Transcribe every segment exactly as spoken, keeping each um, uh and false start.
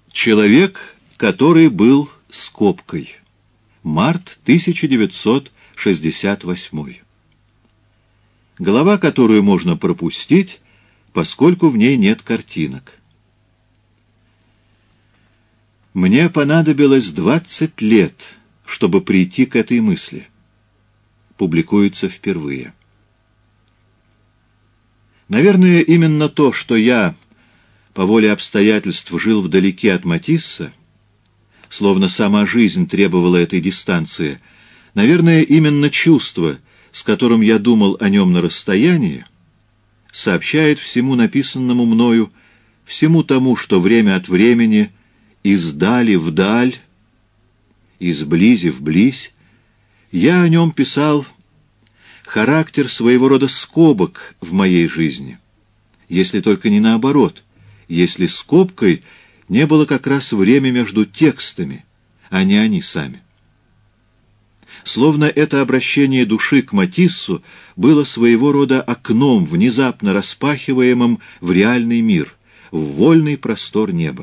Человек, который был скобкой. Март тысяча девятьсот шестьдесят восьмой. Глава, которую можно пропустить, поскольку в ней нет картинок. Мне понадобилось двадцать лет, чтобы прийти к этой мысли. Публикуется впервые. Наверное, именно то, что я по воле обстоятельств жил вдалеке от Матисса, словно сама жизнь требовала этой дистанции, наверное, именно чувство, с которым я думал о нем на расстоянии, сообщает всему написанному мною, всему тому, что время от времени издали вдаль, изблизи вблизь, я о нем писал характер своего рода скобок в моей жизни, если только не наоборот, если скобкой не было как раз время между текстами, а не они сами. Словно это обращение души к Матиссу было своего рода окном, внезапно распахиваемым в реальный мир, в вольный простор неба.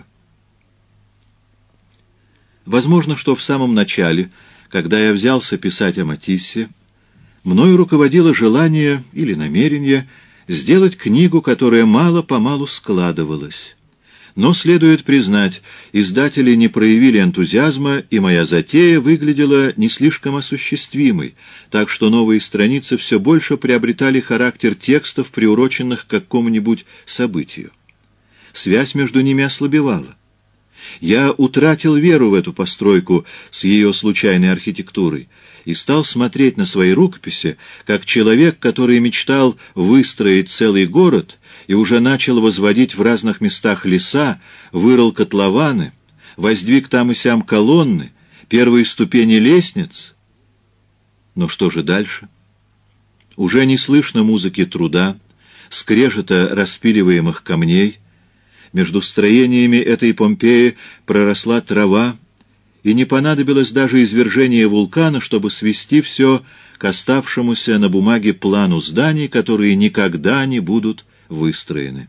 Возможно, что в самом начале, когда я взялся писать о Матиссе, мною руководило желание или намерение сделать книгу, которая мало-помалу складывалась. Но, следует признать, издатели не проявили энтузиазма, и моя затея выглядела не слишком осуществимой, так что новые страницы все больше приобретали характер текстов, приуроченных к какому-нибудь событию. Связь между ними ослабевала. Я утратил веру в эту постройку с ее случайной архитектурой и стал смотреть на свои рукописи, как человек, который мечтал выстроить целый город и уже начал возводить в разных местах леса, вырыл котлованы, воздвиг там и сям колонны, первые ступени лестниц. Но что же дальше? Уже не слышно музыки труда, скрежета распиливаемых камней. Между строениями этой Помпеи проросла трава, и не понадобилось даже извержения вулкана, чтобы свести все к оставшемуся на бумаге плану зданий, которые никогда не будут выстроены.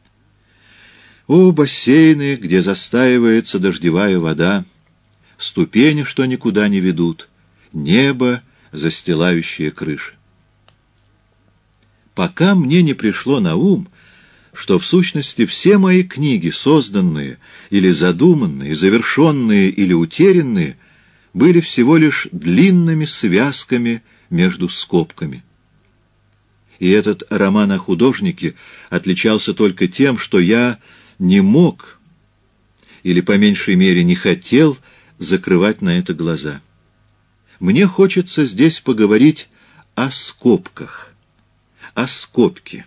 О, бассейны, где застаивается дождевая вода, ступени, что никуда не ведут, небо, застилающее крыши. Пока мне не пришло на ум, что в сущности все мои книги, созданные или задуманные, завершенные или утерянные, были всего лишь длинными связками между скобками. И этот роман о художнике отличался только тем, что я не мог, или по меньшей мере не хотел, закрывать на это глаза. Мне хочется здесь поговорить о скобках, о скобке.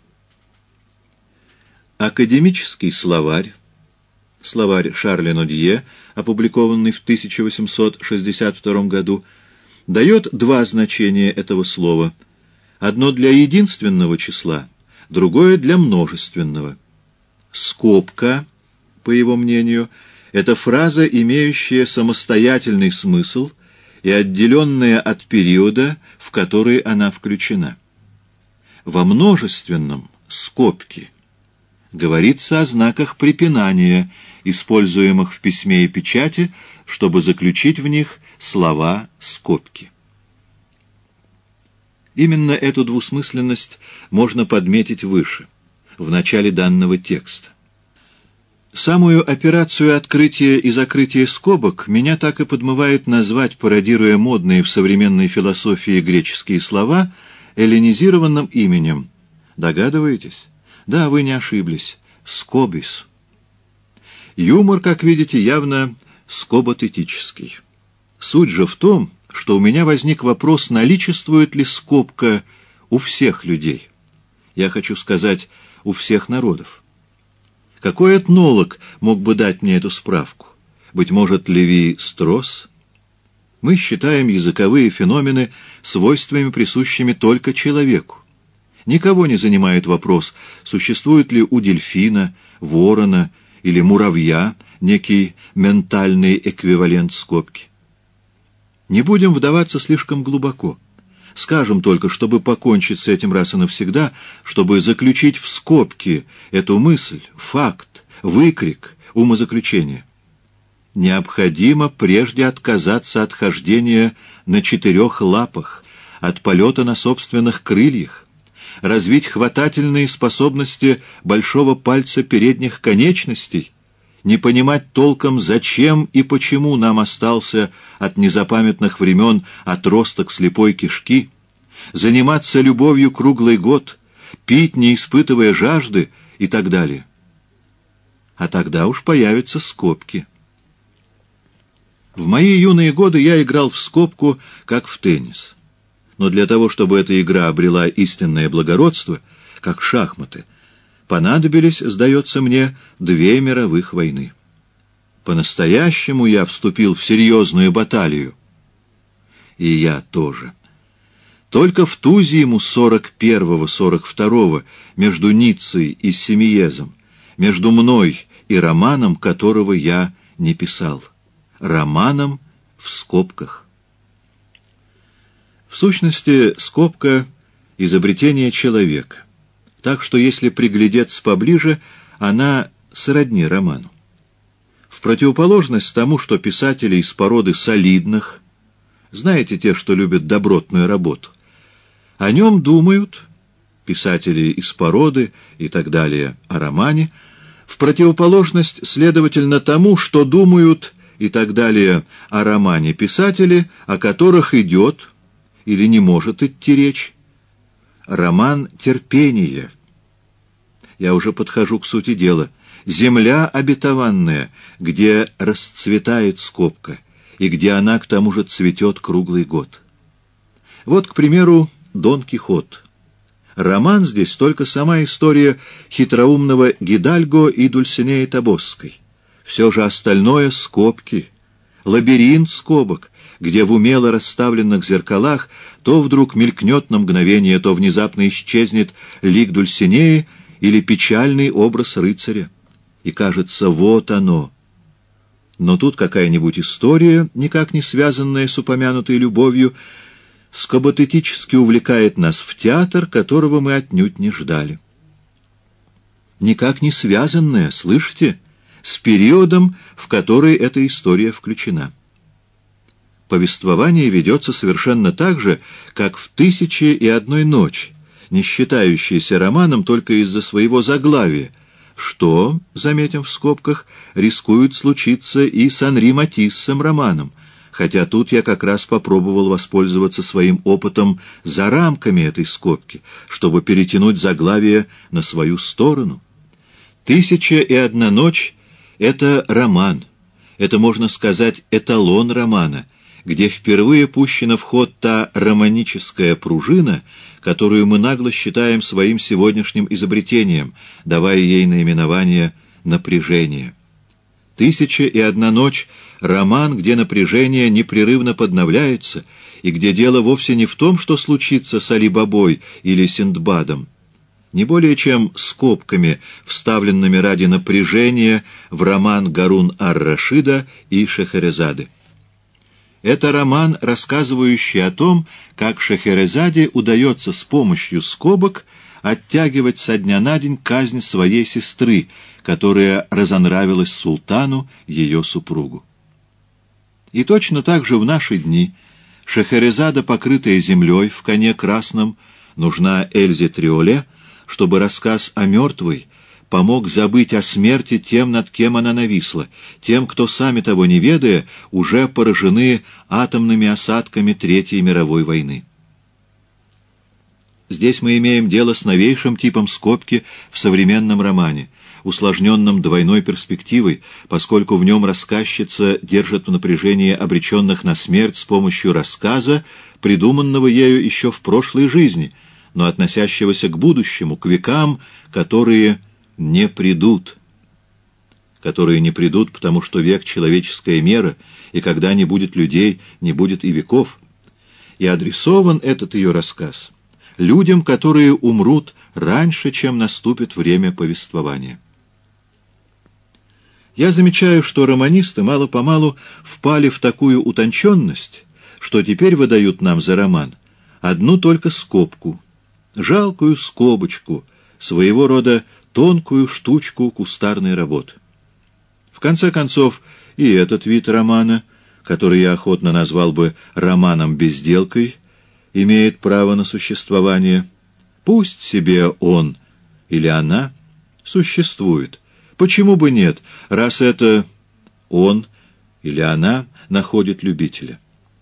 Академический словарь, словарь Шарля Нодье, опубликованный в тысяча восемьсот шестьдесят втором году, дает два значения этого слова. Одно для единственного числа, другое для множественного. Скобка, по его мнению, это фраза, имеющая самостоятельный смысл и отделенная от периода, в который она включена. Во множественном скобки говорится о знаках препинания, используемых в письме и печати, чтобы заключить в них слова скобки. Именно эту двусмысленность можно подметить выше, в начале данного текста. Самую операцию открытия и закрытия скобок меня так и подмывает назвать, пародируя модные в современной философии греческие слова, эллинизированным именем. Догадываетесь? Да, вы не ошиблись. Скобис. Юмор, как видите, явно скоботетический. Суть же в том, что у меня возник вопрос, наличествует ли скобка у всех людей. Я хочу сказать, у всех народов. Какой этнолог мог бы дать мне эту справку? Быть может, Леви-Стросс? Мы считаем языковые феномены свойствами, присущими только человеку. Никого не занимает вопрос, существует ли у дельфина, ворона или муравья некий ментальный эквивалент скобки. Не будем вдаваться слишком глубоко. Скажем только, чтобы покончить с этим раз и навсегда, чтобы заключить в скобки эту мысль, факт, выкрик, умозаключение. необходимо прежде отказаться от хождения на четырех лапах, от полета на собственных крыльях, развить хватательные способности большого пальца передних конечностей, не понимать толком, зачем и почему нам остался от незапамятных времен отросток слепой кишки, заниматься любовью круглый год, пить, не испытывая жажды и так далее. А тогда уж появятся скобки. В мои юные годы я играл в скобку, как в теннис. Но для того, чтобы эта игра обрела истинное благородство, как шахматы, понадобились, сдается мне, две мировых войны. По-настоящему я вступил в серьезную баталию. И я тоже. Только в ту зиму сорок первого — сорок второго между Ниццей и Семиезом, между мной и романом, которого я не писал. Романом в скобках. В сущности, скобка — изобретение человека. Так что, если приглядеться поближе, она сродни роману. В противоположность тому, что писатели из породы солидных, знаете, те, что любят добротную работу, о нем думают, писатели из породы и так далее, о романе, в противоположность, следовательно, тому, что думают и так далее о романе писатели, о которых идет или не может идти речь, роман терпения. Я уже подхожу к сути дела. Земля обетованная, где расцветает скобка, и где она, к тому же, цветет круглый год. Вот, к примеру, Дон Кихот. Роман здесь только сама история хитроумного Гидальго и Дульсинеи Тобосской. Все же остальное — скобки, лабиринт скобок, где в умело расставленных зеркалах то вдруг мелькнет на мгновение, то внезапно исчезнет лик Дульсинеи или печальный образ рыцаря. И кажется, вот оно. Но тут какая-нибудь история, никак не связанная с упомянутой любовью, скоботетически увлекает нас в театр, которого мы отнюдь не ждали. Никак не связанная, слышите, с периодом, в который эта история включена. Повествование ведется совершенно так же, как в «Тысяче и одной ночи», не считающийся романом только из-за своего заглавия, что, заметим в скобках, рискует случиться и с Анри Матиссом романом, хотя тут я как раз попробовал воспользоваться своим опытом за рамками этой скобки, чтобы перетянуть заглавие на свою сторону. «Тысяча и одна ночь» — это роман, это, можно сказать, эталон романа, где впервые пущена в ход та романическая пружина, которую мы нагло считаем своим сегодняшним изобретением, давая ей наименование «напряжение». «Тысяча и одна ночь» — роман, где напряжение непрерывно подновляется, и где дело вовсе не в том, что случится с Али-Бабой или Синдбадом, не более чем скобками, вставленными ради напряжения в роман Гарун ар-Рашида и Шехерезады. Это роман, рассказывающий о том, как Шехерезаде удается с помощью скобок оттягивать со дня на день казнь своей сестры, которая разонравилась султану, ее супругу. И точно так же в наши дни Шехерезада, покрытая землей в коне красном, нужна Эльзе Триоле, чтобы рассказ о мертвой помог забыть о смерти тем, над кем она нависла, тем, кто, сами того не ведая, уже поражены атомными осадками Третьей мировой войны. Здесь мы имеем дело с новейшим типом скобки в современном романе, усложненном двойной перспективой, поскольку в нем рассказчица держит в напряжении обреченных на смерть с помощью рассказа, придуманного ею еще в прошлой жизни, но относящегося к будущему, к векам, которые не придут. Которые не придут, потому что век — человеческая мера, и когда не будет людей, не будет и веков. И адресован этот ее рассказ людям, которые умрут раньше, чем наступит время повествования. Я замечаю, что романисты мало-помалу впали в такую утонченность, что теперь выдают нам за роман одну только скобку, жалкую скобочку, своего рода тонкую штучку кустарной работы. В конце концов, и этот вид романа, который я охотно назвал бы романом-безделкой, имеет право на существование. Пусть себе он или она существует. Почему бы нет, раз это он или она находит любителя?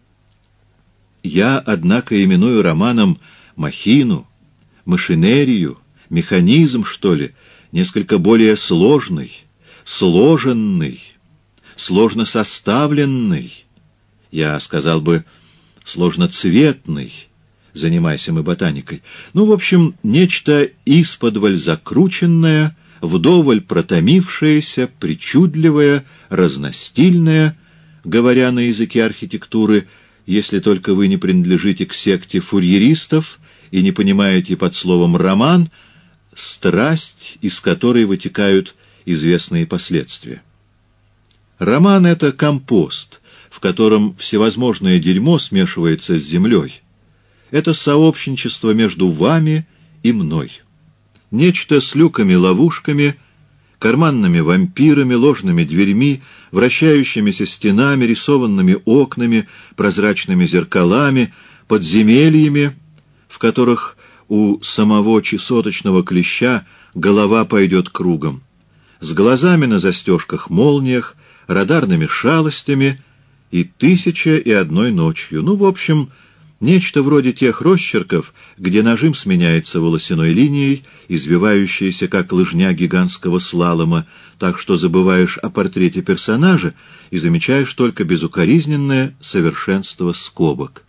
Я, однако, именую романом махину, машинерию, механизм, что ли, несколько более сложный, сложенный, сложно составленный, я сказал бы, сложноцветный, занимайся мы ботаникой. Ну, в общем, нечто исподволь закрученное, вдоволь протомившееся, причудливое, разностильное, говоря на языке архитектуры, если только вы не принадлежите к секте фурьеристов и не понимаете под словом «роман» страсть, из которой вытекают известные последствия. Роман — это компост, в котором всевозможное дерьмо смешивается с землей. Это сообщничество между вами и мной. Нечто с люками-ловушками, карманными вампирами, ложными дверьми, вращающимися стенами, рисованными окнами, прозрачными зеркалами, подземельями, в которых у самого чесоточного клеща голова пойдет кругом, с глазами на застежках-молниях, радарными шалостями и тысяча и одной ночью. Ну, в общем, нечто вроде тех росчерков, где нажим сменяется волосяной линией, извивающейся, как лыжня гигантского слалома, так что забываешь о портрете персонажа и замечаешь только безукоризненное совершенство скобок.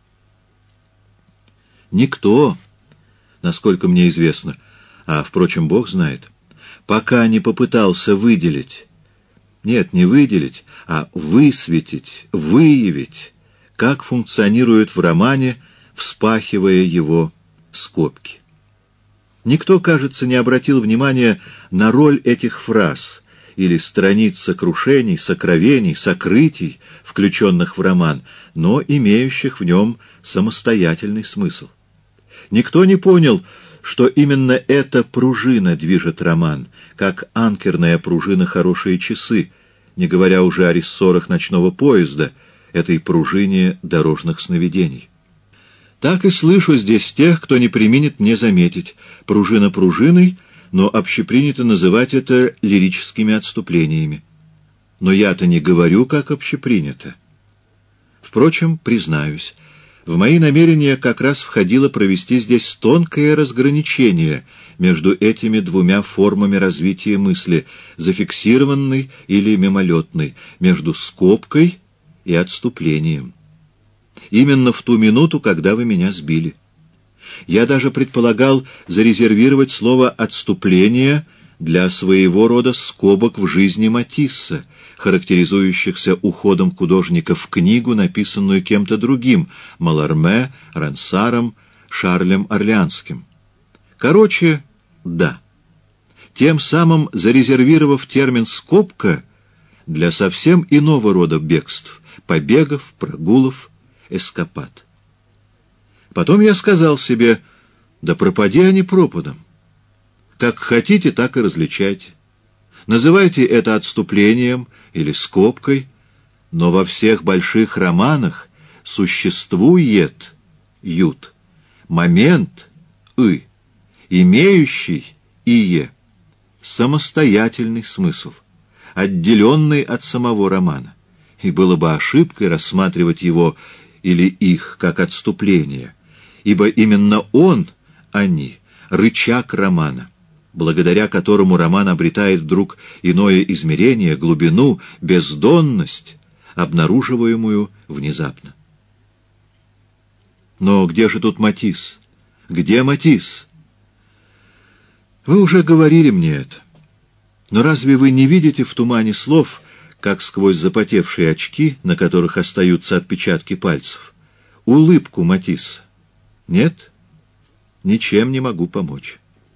Никто, насколько мне известно, а, впрочем, Бог знает, пока не попытался выделить, нет, не выделить, а высветить, выявить, как функционирует в романе, вспахивая его скобки. Никто, кажется, не обратил внимания на роль этих фраз или страниц сокрушений, сокровений, сокрытий, включенных в роман, но имеющих в нем самостоятельный смысл. Никто не понял, что именно эта пружина движет роман, как анкерная пружина «Хорошие часы», не говоря уже о рессорах ночного поезда, этой пружине дорожных сновидений. Так и слышу здесь тех, кто не преминет мне заметить. Пружина пружиной, но общепринято называть это лирическими отступлениями. Но я-то не говорю, как общепринято. Впрочем, признаюсь, в мои намерения как раз входило провести здесь тонкое разграничение между этими двумя формами развития мысли, зафиксированной или мимолетной, между скобкой и отступлением. Именно в ту минуту, когда вы меня сбили. Я даже предполагал зарезервировать слово «отступление» для своего рода скобок в жизни Матисса, характеризующихся уходом художника в книгу, написанную кем-то другим — Маларме, Рансаром, Шарлем Орлеанским. Короче, да. Тем самым зарезервировав термин «скобка» для совсем иного рода бегств, побегов, прогулов, эскапад. Потом я сказал себе, да пропади они пропадом. Как хотите, так и различайте. Называйте это отступлением или скобкой, но во всех больших романах существует ют, момент «ы», имеющий «ие», самостоятельный смысл, отделенный от самого романа, и было бы ошибкой рассматривать его или их как отступление, ибо именно он, они, рычаг романа, благодаря которому роман обретает вдруг иное измерение, глубину, бездонность, обнаруживаемую внезапно. Но где же тут Матисс? Где Матисс? Вы уже говорили мне это. Но разве вы не видите в тумане слов, как сквозь запотевшие очки, на которых остаются отпечатки пальцев, улыбку Матисса? Нет? Ничем не могу помочь.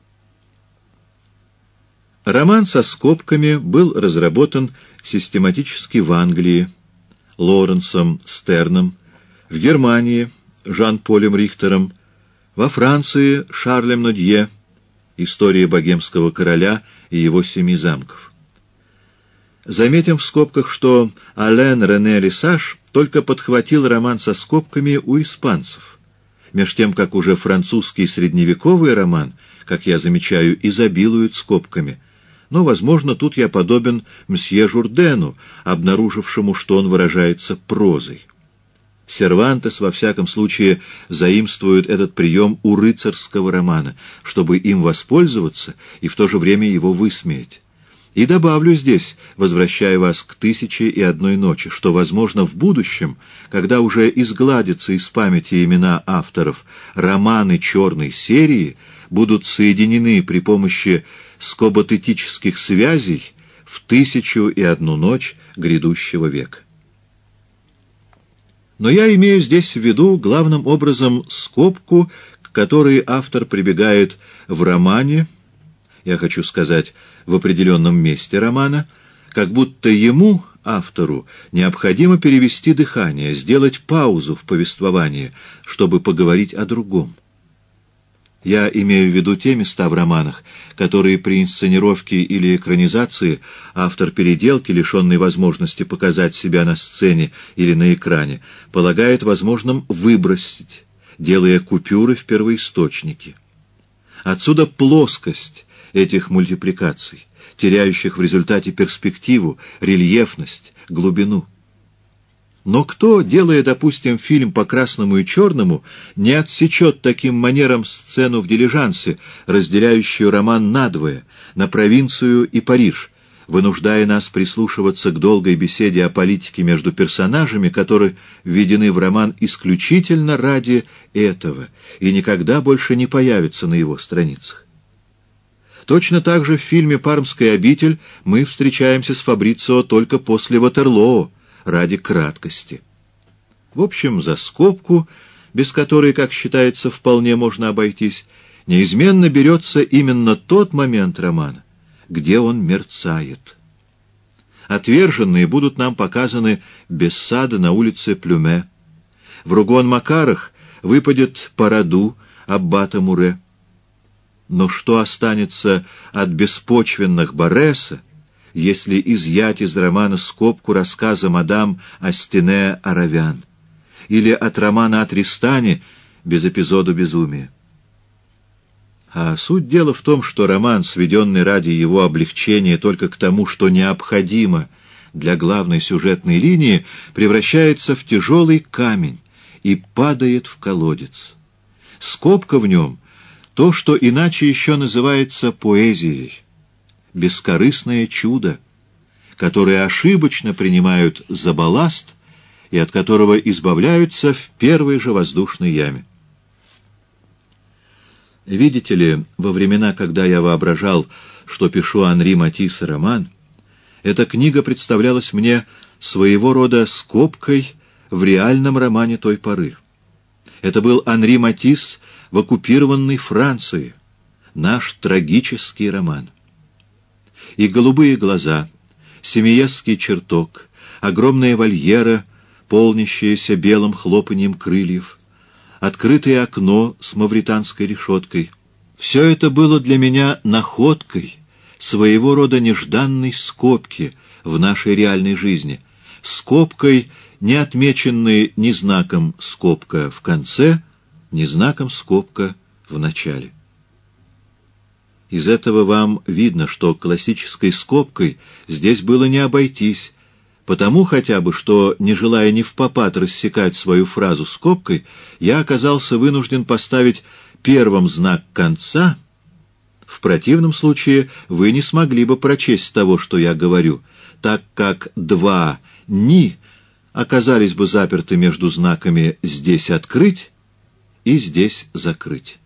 Роман со скобками был разработан систематически в Англии Лоренсом Стерном, в Германии Жан-Полем Рихтером, во Франции Шарлем Нодье, «История богемского короля и его семи замков». Заметим в скобках, что Ален Рене Лесаж только подхватил роман со скобками у испанцев, меж тем, как уже французский средневековый роман, как я замечаю, изобилует скобками. Но, возможно, тут я подобен мсье Журдену, обнаружившему, что он выражается прозой. Сервантес, во всяком случае, заимствует этот прием у рыцарского романа, чтобы им воспользоваться и в то же время его высмеять. И добавлю здесь, возвращая вас к «Тысяче и одной ночи», что, возможно, в будущем, когда уже изгладятся из памяти имена авторов, романы черной серии будут соединены при помощи скоботетических связей в «Тысячу и одну ночь» грядущего века. Но я имею здесь в виду главным образом скобку, к которой автор прибегает в романе, я хочу сказать, в определенном месте романа, как будто ему, автору, необходимо перевести дыхание, сделать паузу в повествовании, чтобы поговорить о другом. Я имею в виду те места в романах, которые при инсценировке или экранизации автор переделки, лишенный возможности показать себя на сцене или на экране, полагает возможным выбросить, делая купюры в первоисточнике. Отсюда плоскость этих мультипликаций, теряющих в результате перспективу, рельефность, глубину. Но кто, делая, допустим, фильм по красному и черному, не отсечет таким манером сцену в дилижансе, разделяющую роман надвое, на провинцию и Париж, вынуждая нас прислушиваться к долгой беседе о политике между персонажами, которые введены в роман исключительно ради этого и никогда больше не появятся на его страницах? Точно так же в фильме «Пармская обитель» мы встречаемся с Фабрицио только после Ватерлоо, ради краткости. В общем, за скобку, без которой, как считается, вполне можно обойтись, неизменно берется именно тот момент романа, где он мерцает. Отверженные будут нам показаны без сада на улице Плюме. В Ругон-Макарах выпадет Параду аббата Муре. Но что останется от беспочвенных Барреса, если изъять из романа скобку рассказа мадам Астине Аравян, или от романа о Тристане без эпизода безумия? А суть дела в том, что роман, сведенный ради его облегчения только к тому, что необходимо для главной сюжетной линии, превращается в тяжелый камень и падает в колодец. Скобка в нем — то, что иначе еще называется поэзией, бескорыстное чудо, которое ошибочно принимают за балласт и от которого избавляются в первой же воздушной яме. Видите ли, во времена, когда я воображал, что пишу Анри Матисса роман, эта книга представлялась мне своего рода скобкой в реальном романе той поры. Это был Анри Матисс в оккупированной Франции, наш трагический роман. И голубые глаза, семиесский чертог, огромная вольера, полнящаяся белым хлопаньем крыльев, открытое окно с мавританской решеткой — все это было для меня находкой, своего рода нежданной скобки в нашей реальной жизни, скобкой, не отмеченной ни знаком скобка в конце, ни знаком скобка в начале. Из этого вам видно, что классической скобкой здесь было не обойтись, потому хотя бы, что, не желая ни впопад рассекать свою фразу скобкой, я оказался вынужден поставить первым знак конца. В противном случае вы не смогли бы прочесть того, что я говорю, так как два «ни» оказались бы заперты между знаками «здесь открыть» и «здесь закрыть».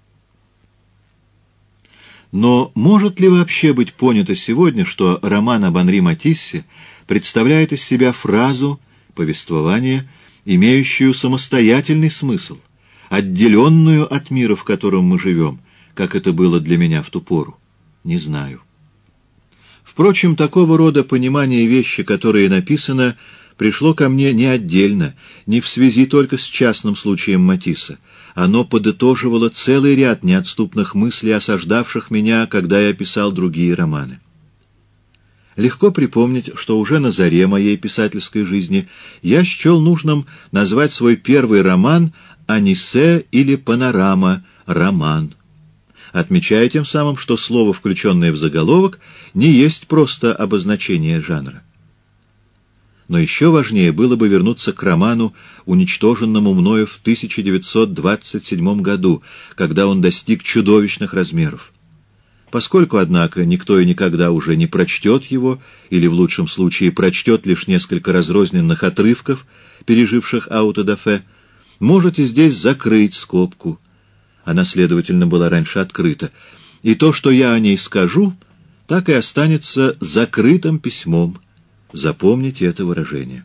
Но может ли вообще быть понято сегодня, что роман об Анри Матиссе представляет из себя фразу, повествование, имеющую самостоятельный смысл, отделенную от мира, в котором мы живем, как это было для меня в ту пору? Не знаю. Впрочем, такого рода понимание вещи, которое написано, пришло ко мне не отдельно, не в связи только с частным случаем Матисса. Оно подытоживало целый ряд неотступных мыслей, осаждавших меня, когда я писал другие романы. Легко припомнить, что уже на заре моей писательской жизни я счел нужным назвать свой первый роман «Анисе» или «Панорама» — роман, отмечая тем самым, что слово, включенное в заголовок, не есть просто обозначение жанра. Но еще важнее было бы вернуться к роману, уничтоженному мною в тысяча девятьсот двадцать седьмом году, когда он достиг чудовищных размеров. Поскольку, однако, никто и никогда уже не прочтет его, или в лучшем случае прочтет лишь несколько разрозненных отрывков, переживших аутодафе, можете здесь закрыть скобку. Она, следовательно, была раньше открыта. И то, что я о ней скажу, так и останется закрытым письмом. Запомните это выражение.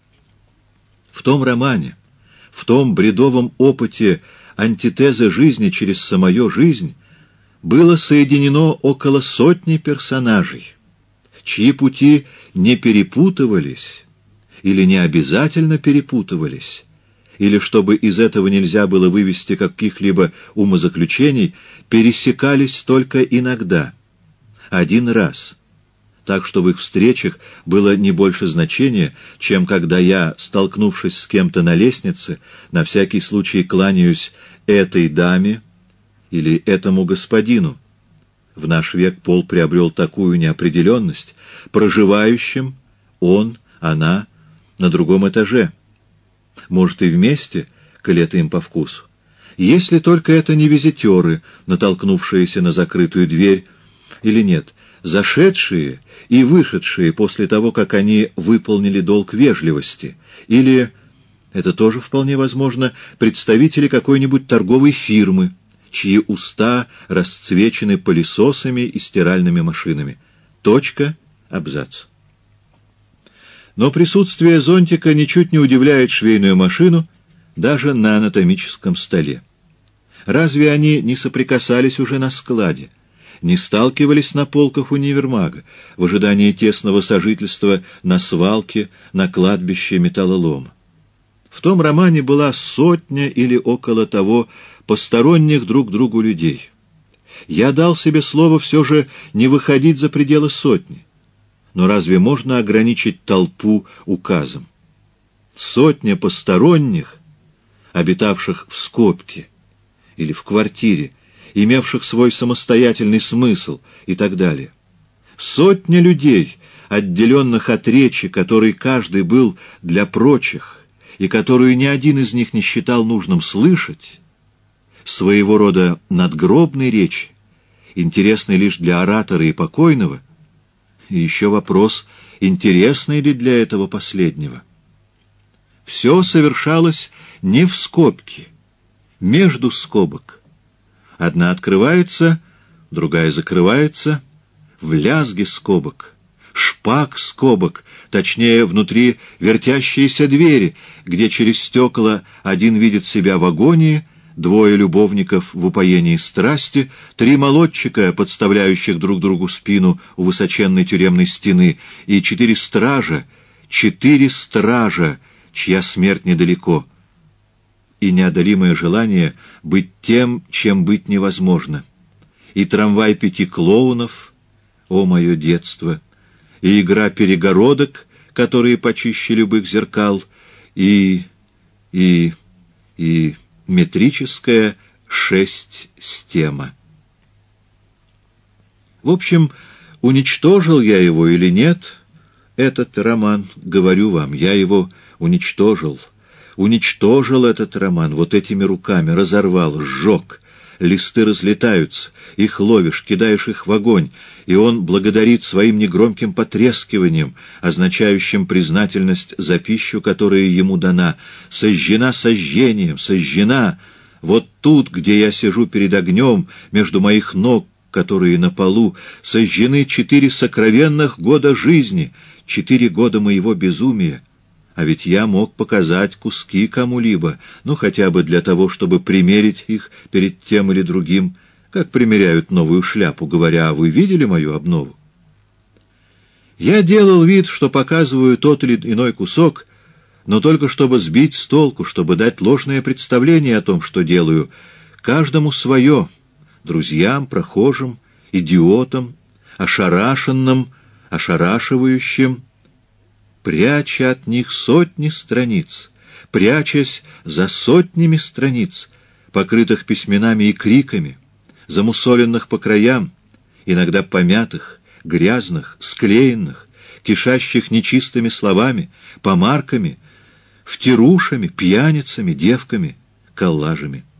В том романе, в том бредовом опыте антитезы жизни через самую жизнь было соединено около сотни персонажей, чьи пути не перепутывались или не обязательно перепутывались, или, чтобы из этого нельзя было вывести каких-либо умозаключений, пересекались только иногда, один раз, так что в их встречах было не больше значения, чем когда я, столкнувшись с кем-то на лестнице, на всякий случай кланяюсь этой даме или этому господину. В наш век пол приобрел такую неопределенность, проживающим он, она на другом этаже. Может, и вместе, коли это им по вкусу. Если только это не визитеры, натолкнувшиеся на закрытую дверь, или нет, зашедшие и вышедшие после того, как они выполнили долг вежливости, или, это тоже вполне возможно, представители какой-нибудь торговой фирмы, чьи уста расцвечены пылесосами и стиральными машинами. Точка, абзац. Но присутствие зонтика ничуть не удивляет швейную машину даже на анатомическом столе. Разве они не соприкасались уже на складе, не сталкивались на полках универмага в ожидании тесного сожительства на свалке, на кладбище металлолома? В том романе была сотня или около того посторонних друг другу людей. Я дал себе слово все же не выходить за пределы сотни. Но разве можно ограничить толпу указом? Сотня посторонних, обитавших в скобке или в квартире, имевших свой самостоятельный смысл и так далее. Сотня людей, отделенных от речи, которой каждый был для прочих, и которую ни один из них не считал нужным слышать, своего рода надгробной речи, интересной лишь для оратора и покойного, и еще вопрос, интересный ли для этого последнего. Все совершалось не в скобке, между скобок. Одна открывается, другая закрывается, в лязге скобок, шпак скобок, точнее, внутри вертящиеся двери, где через стекла один видит себя в агонии, двое любовников в упоении страсти, три молодчика, подставляющих друг другу спину у высоченной тюремной стены, и четыре стража, четыре стража, чья смерть недалеко, и неодолимое желание быть тем, чем быть невозможно, и трамвай пяти клоунов, о мое детство, и игра перегородок, которые почище любых зеркал, и... и... и... метрическая шесть-стема. В общем, уничтожил я его или нет, этот роман, говорю вам, я его уничтожил. Уничтожил этот роман вот этими руками, разорвал, сжег. Листы разлетаются, их ловишь, кидаешь их в огонь, и он благодарит своим негромким потрескиванием, означающим признательность за пищу, которая ему дана. Сожжена сожжением, сожжена. Вот тут, где я сижу перед огнем, между моих ног, которые на полу, сожжены четыре сокровенных года жизни, четыре года моего безумия. А ведь я мог показать куски кому-либо, ну хотя бы для того, чтобы примерить их перед тем или другим, как примеряют новую шляпу, говоря: «Вы видели мою обнову?» Я делал вид, что показываю тот или иной кусок, но только чтобы сбить с толку, чтобы дать ложное представление о том, что делаю, каждому свое, друзьям, прохожим, идиотам, ошарашенным, ошарашивающим, пряча от них сотни страниц, прячась за сотнями страниц, покрытых письменами и криками, замусоленных по краям, иногда помятых, грязных, склеенных, кишащих нечистыми словами, помарками, втирушами, пьяницами, девками, коллажами.